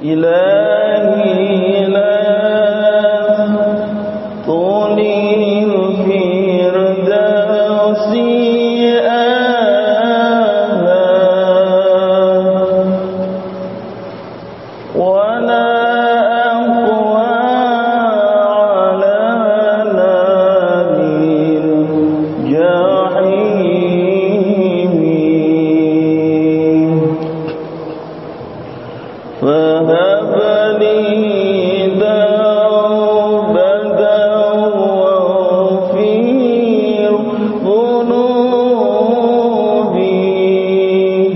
إلهي لا طولي الفردوس ولا أقوى على نار الجحيم فهب لي توبة واغفر ذنوبي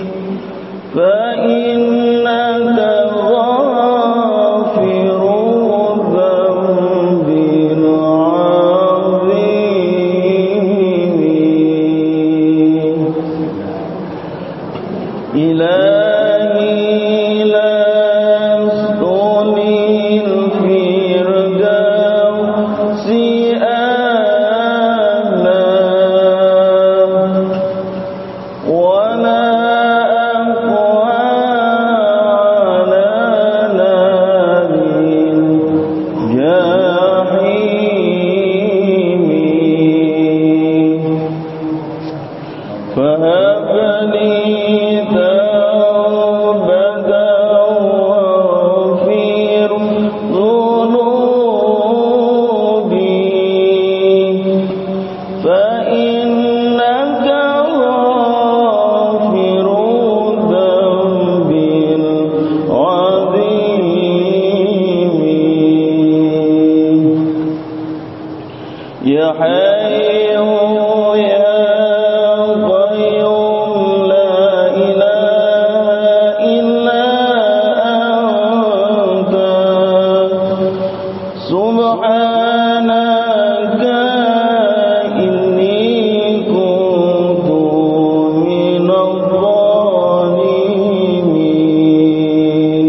فإنك غافر الذنب العظيم إلهي لست للفردوس أهلا ولا أقوى على نار الجحيم فهب لي توبة واغفر ذنوبي فإنك غافر الذنب العظيم يا حي يا قيوم لا إله إلا أنت سبحانك إني كنت من الظالمين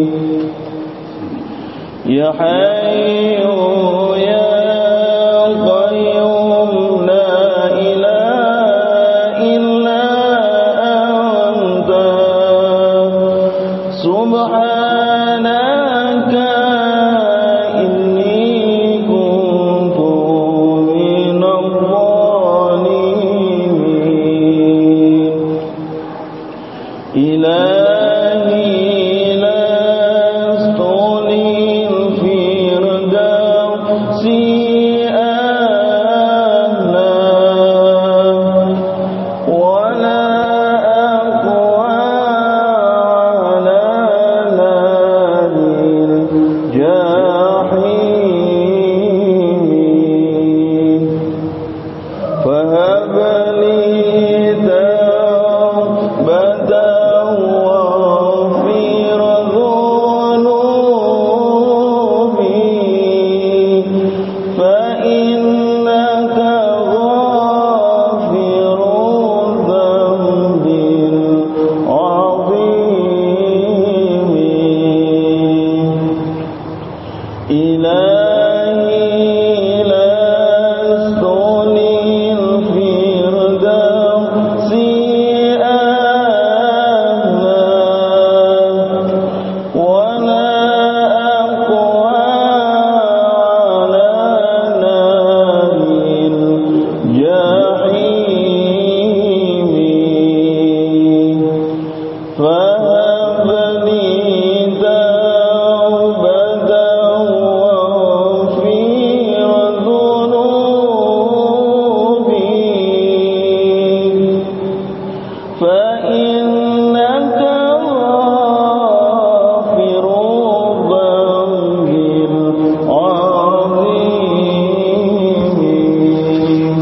يا حي يا قيوم لا إله إلا أنت سبحانك إني كنت من الظالمين إلهي لست للفردوس أهلا ولا أقوى على نار الجحيم فهب لي توبة واغفر ذنوبي فإنك غافر الذنب العظيم إلهي لست للفردوس أهلا ولا أقوى على نار الجحيم فهب لي توبة واغفر ذنوبي فإنك غافر الذنب العظيم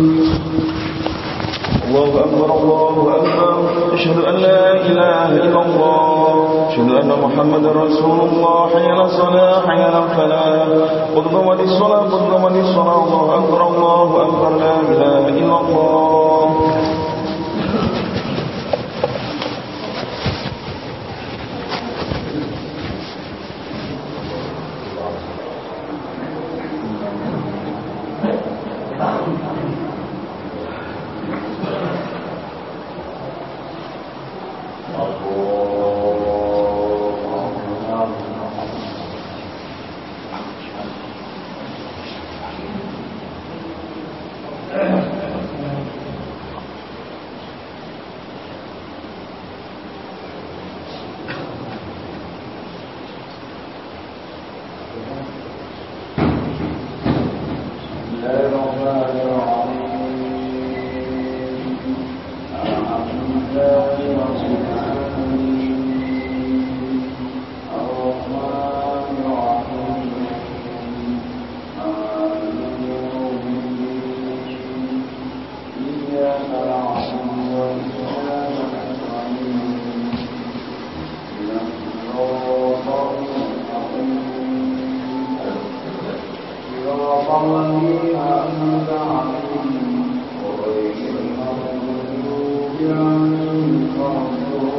الله أكبر الله أكبر أشهد أن لا إله إلا الله أشهد أن محمد رسول الله حي على الصلاة حي على الفلاح قد قامت الصلاة قد قامت الصلاة الله أكبر لا إله إلا الله Allah ينفعون